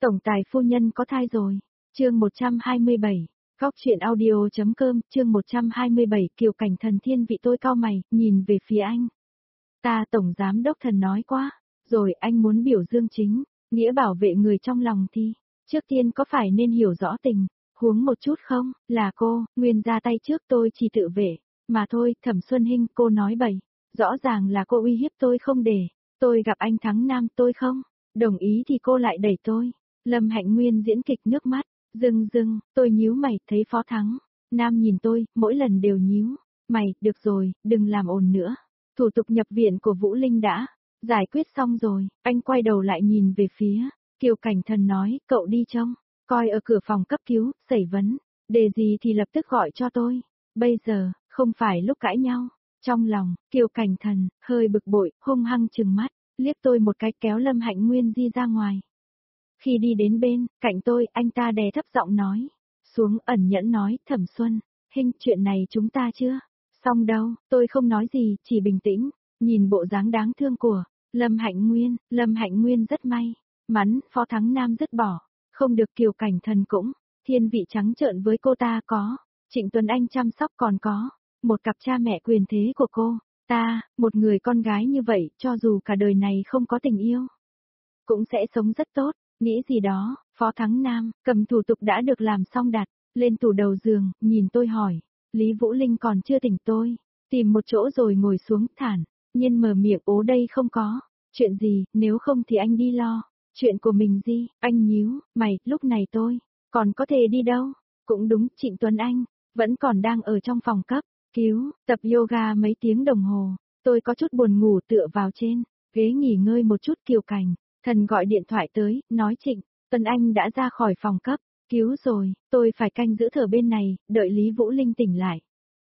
Tổng tài phu nhân có thai rồi. Chương 127. Góc truyện audio.com, chương 127, Kiều Cảnh Thần thiên vị. Tôi cau mày, nhìn về phía anh. Ta tổng giám đốc Thần nói quá, rồi anh muốn biểu dương chính, nghĩa bảo vệ người trong lòng thì, trước tiên có phải nên hiểu rõ tình, huống một chút không, là cô, Nguyên ra tay trước tôi chỉ tự vệ, mà thôi, Thẩm Xuân Hinh, cô nói bậy, rõ ràng là cô uy hiếp tôi không để, tôi gặp anh Thắng Nam tôi không, đồng ý thì cô lại đẩy tôi. Lâm Hạnh Nguyên diễn kịch nước mắt, rưng, tôi nhíu mày, thấy Phó Thắng Nam nhìn tôi, mỗi lần đều nhíu mày, được rồi, đừng làm ồn nữa. Thủ tục nhập viện của Vũ Linh đã giải quyết xong rồi, anh quay đầu lại nhìn về phía Kiều Cảnh Thần nói, cậu đi trông, coi ở cửa phòng cấp cứu, xảy vấn, đề gì thì lập tức gọi cho tôi. Bây giờ, không phải lúc cãi nhau. Trong lòng, Kiều Cảnh Thần hơi bực bội, hung hăng trừng mắt, liếc tôi một cái kéo Lâm Hạnh Nguyên đi ra ngoài. Khi đi đến bên cạnh tôi, anh ta đè thấp giọng nói, xuống ẩn nhẫn nói, Thẩm Xuân Hinh, chuyện này chúng ta chưa xong đâu. Tôi không nói gì, chỉ bình tĩnh, nhìn bộ dáng đáng thương của Lâm Hạnh Nguyên rất may mắn, Phó Thắng Nam dứt bỏ, không được Kiều Cảnh Thần cũng thiên vị trắng trợn với cô ta, có Trịnh Tuấn Anh chăm sóc, còn có một cặp cha mẹ quyền thế của cô ta, một người con gái như vậy, cho dù cả đời này không có tình yêu, cũng sẽ sống rất tốt. Nghĩ gì đó, Phó Thắng Nam cầm thủ tục đã được làm xong đặt lên tủ đầu giường, nhìn tôi hỏi, Lý Vũ Linh còn chưa tỉnh. Tôi tìm một chỗ rồi ngồi xuống, thản nhiên mở miệng, ố đây không có chuyện gì, nếu không thì anh đi lo chuyện của mình đi. Anh nhíu mày, lúc này tôi còn có thể đi đâu? Cũng đúng, Trịnh Tuấn Anh vẫn còn đang ở trong phòng cấp cứu, tập yoga mấy tiếng đồng hồ. Tôi có chút buồn ngủ, tựa vào trên ghế nghỉ ngơi một chút. Kiều Cảnh Thần gọi điện thoại tới, nói Trịnh Tuấn Anh đã ra khỏi phòng cấp cứu rồi, tôi phải canh giữ thở bên này, đợi Lý Vũ Linh tỉnh lại.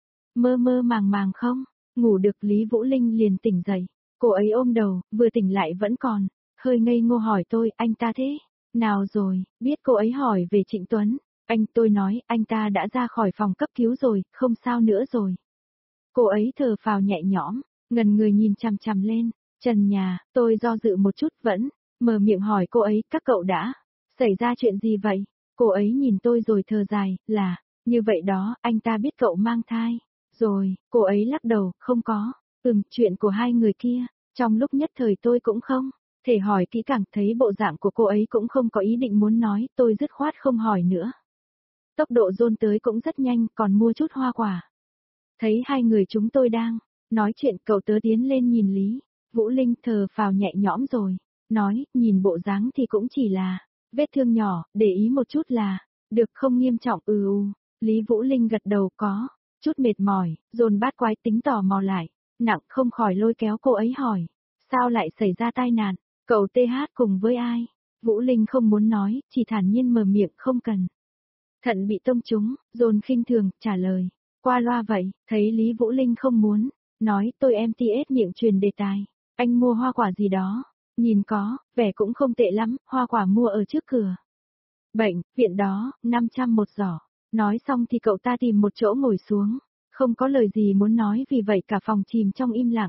Mơ màng không ngủ được, Lý Vũ Linh liền tỉnh dậy, cô ấy ôm đầu, vừa tỉnh lại vẫn còn hơi ngây ngô hỏi tôi, anh ta thế nào rồi? Biết cô ấy hỏi về Trịnh Tuấn Anh, tôi nói, anh ta đã ra khỏi phòng cấp cứu rồi, không sao nữa rồi. Cô ấy thở phào nhẹ nhõm, ngần người nhìn chằm chằm lên trần nhà. Tôi do dự một chút, vẫn mở miệng hỏi cô ấy, các cậu đã xảy ra chuyện gì vậy? Cô ấy nhìn tôi rồi thở dài, là như vậy đó, anh ta biết cậu mang thai rồi. Cô ấy lắc đầu, không có. Chuyện của hai người kia, trong lúc nhất thời tôi cũng không thể hỏi kỹ càng, thấy bộ dạng của cô ấy cũng không có ý định muốn nói, tôi dứt khoát không hỏi nữa. Tốc độ dồn tới cũng rất nhanh, còn mua chút hoa quả. Thấy hai người chúng tôi đang nói chuyện, cậu tớ tiến lên nhìn Lý Vũ Linh, thở phào nhẹ nhõm rồi nói, nhìn bộ dáng thì cũng chỉ là vết thương nhỏ, để ý một chút là được, không nghiêm trọng. Lý Vũ Linh gật đầu, có chút mệt mỏi. Dồn bát quái tính tò mò lại nặng, không khỏi lôi kéo cô ấy hỏi, sao lại xảy ra tai nạn? Cậu TH cùng với ai? Vũ Linh không muốn nói, chỉ thản nhiên mở miệng, không cần thận bị tông trúng. Dồn khinh thường trả lời, qua loa vậy. Thấy Lý Vũ Linh không muốn nói, tôi MTS miệng truyền đề tài, anh mua hoa quả gì đó, nhìn có vẻ cũng không tệ lắm, hoa quả mua ở trước cửa bệnh viện đó, 500 một giỏ. Nói xong thì cậu ta tìm một chỗ ngồi xuống, không có lời gì muốn nói, vì vậy cả phòng chìm trong im lặng.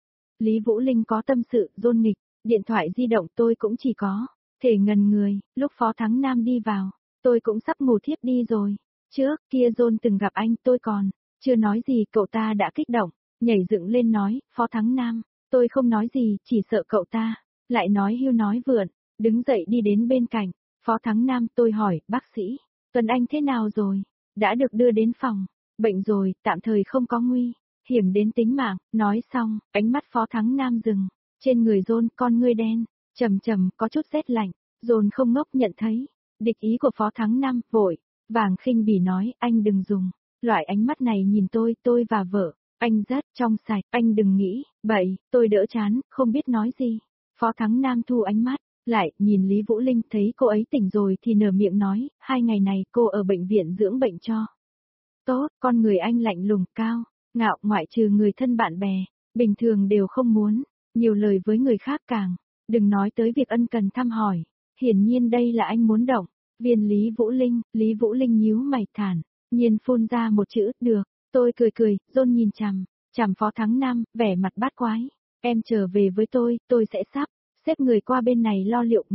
Lý Vũ Linh có tâm sự, dôn nghịch, điện thoại di động tôi cũng chỉ có thể ngần người. Lúc Phó Thắng Nam đi vào, tôi cũng sắp ngủ thiếp đi rồi. Trước kia dôn từng gặp anh, tôi còn chưa nói gì, cậu ta đã kích động nhảy dựng lên nói, Phó Thắng Nam. Tôi không nói gì, chỉ sợ cậu ta lại nói hưu nói vượn, đứng dậy đi đến bên cạnh Phó Thắng Nam. Tôi hỏi, bác sĩ Tuấn Anh thế nào rồi? Đã được đưa đến phòng bệnh rồi, tạm thời không có nguy hiểm đến tính mạng. Nói xong, ánh mắt Phó Thắng Nam dừng trên người dôn, con ngươi đen trầm có chút rét lạnh. Dôn không ngốc, nhận thấy địch ý của Phó Thắng Nam, vội vàng khinh bỉ nói, anh đừng dùng loại ánh mắt này nhìn tôi và vợ anh rất trong sạch, anh đừng nghĩ bậy. Tôi đỡ chán, không biết nói gì. Phó Thắng Nam thu ánh mắt lại, nhìn Lý Vũ Linh, thấy cô ấy tỉnh rồi thì nở miệng nói, 2 ngày này cô ở bệnh viện dưỡng bệnh cho tốt. Con người anh lạnh lùng, cao ngạo, ngoại trừ người thân bạn bè bình thường đều không muốn nhiều lời với người khác, càng đừng nói tới việc ân cần thăm hỏi. Hiển nhiên đây là anh muốn động viên Lý Vũ Linh nhíu mày, thản nhiên phun ra một chữ, được. Tôi cười, dôn nhìn chằm Phó Thắng Nam, vẻ mặt bát quái. Em trở về với tôi sẽ sắp xếp người qua bên này lo liệu nghỉ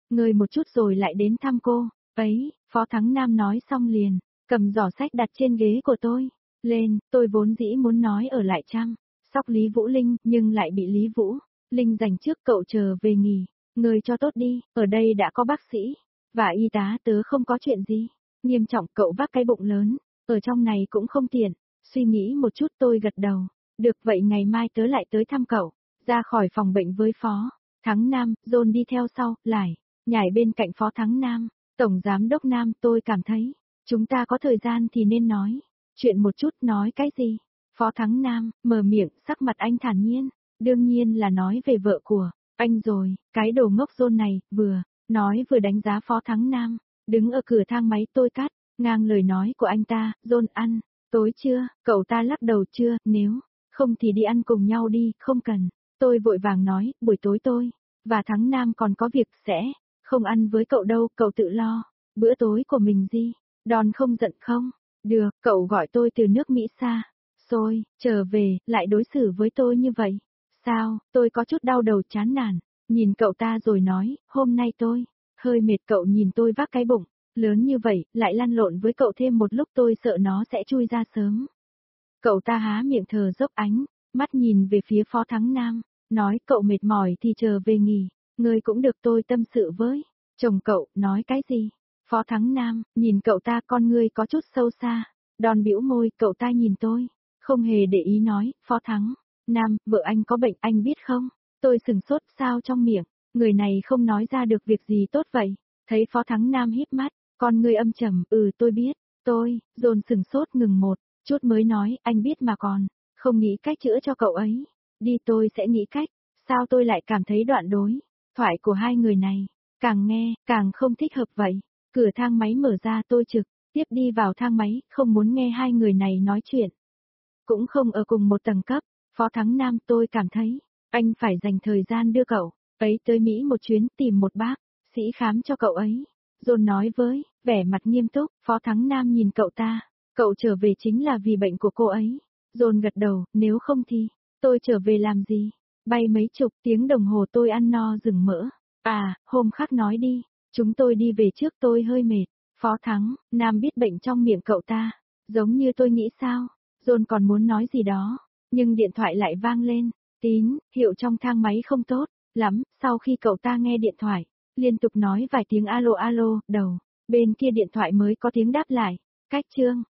Ngươi một chút rồi lại đến thăm cô. Ấy, Phó Thắng Nam nói xong liền, cầm giỏ sách đặt trên ghế của tôi. Lên, tôi vốn dĩ muốn nói ở lại chăm sóc Lý Vũ Linh, nhưng lại bị Lý Vũ Linh giành trước cậu chờ về nghỉ. Ngươi cho tốt đi, ở đây đã có bác sĩ và y tá, tớ không có chuyện gì nghiêm trọng. Cậu vác cái bụng lớn, ở trong này cũng không tiện. Suy nghĩ một chút tôi gật đầu. Được, vậy ngày mai tớ lại tới thăm cậu. Ra khỏi phòng bệnh với Phó Thắng Nam, John đi theo sau, lại nhảy bên cạnh Phó Thắng Nam. Tổng Giám đốc Nam, tôi cảm thấy chúng ta có thời gian thì nên nói chuyện một chút. Nói cái gì? Phó Thắng Nam mở miệng, sắc mặt anh thản nhiên. Đương nhiên là nói về vợ của anh rồi. Cái đồ ngốc John này, vừa nói vừa đánh giá Phó Thắng Nam. Đứng ở cửa thang máy tôi cắt ngang lời nói của anh ta. John ăn tối chưa? Cậu ta lắc đầu chưa, nếu không thì đi ăn cùng nhau đi. Không cần. Tôi vội vàng nói, buổi tối tôi và Thắng Nam còn có việc, sẽ không ăn với cậu đâu, cậu tự lo bữa tối của mình đi. Đòn không giận không? Được, cậu gọi tôi từ nước Mỹ xa xôi trở về, lại đối xử với tôi như vậy. Sao? Tôi có chút đau đầu chán nản, nhìn cậu ta rồi nói, hôm nay tôi hơi mệt. Cậu nhìn tôi vác cái bụng lớn như vậy, lại lăn lộn với cậu thêm một lúc, tôi sợ nó sẽ chui ra sớm. Cậu ta há miệng thở dốc, ánh mắt nhìn về phía Phó Thắng Nam, nói cậu mệt mỏi thì chờ về nghỉ. Ngươi cũng được, tôi tâm sự với chồng cậu. Nói cái gì? Phó Thắng Nam nhìn cậu ta, con ngươi có chút sâu xa. Đòn bĩu môi, cậu ta nhìn tôi, không hề để ý nói, Phó Thắng Nam, vợ anh có bệnh, anh biết không? Tôi sừng sốt, sao trong miệng người này không nói ra được việc gì tốt vậy? Thấy Phó Thắng Nam híp mắt, con ngươi âm trầm, tôi biết. Tôi, dồn sừng sốt ngừng một chút mới nói, anh biết mà còn không nghĩ cách chữa cho cậu ấy. Đi, tôi sẽ nghĩ cách. Sao tôi lại cảm thấy đoạn đối thoại của hai người này càng nghe càng không thích hợp vậy? Cửa thang máy mở ra, tôi trực tiếp đi vào thang máy, không muốn nghe hai người này nói chuyện. Cũng không ở cùng một tầng cấp. Phó Thắng Nam, tôi cảm thấy anh phải dành thời gian đưa cậu ấy tới Mỹ một chuyến, tìm một bác sĩ khám cho cậu ấy. John nói với vẻ mặt nghiêm túc. Phó Thắng Nam nhìn cậu ta, cậu trở về chính là vì bệnh của cô ấy. John gật đầu, nếu không thì tôi trở về làm gì? Bay mấy chục tiếng đồng hồ tôi ăn no rừng mỡ. À, hôm khác nói đi, chúng tôi đi về trước, tôi hơi mệt. Phó Thắng Nam biết bệnh trong miệng cậu ta giống như tôi nghĩ sao? John còn muốn nói gì đó, nhưng điện thoại lại vang lên. Tín hiệu trong thang máy không tốt lắm. Sau khi cậu ta nghe điện thoại liên tục nói vài tiếng alo alo, đầu bên kia điện thoại mới có tiếng đáp lại. Cách chương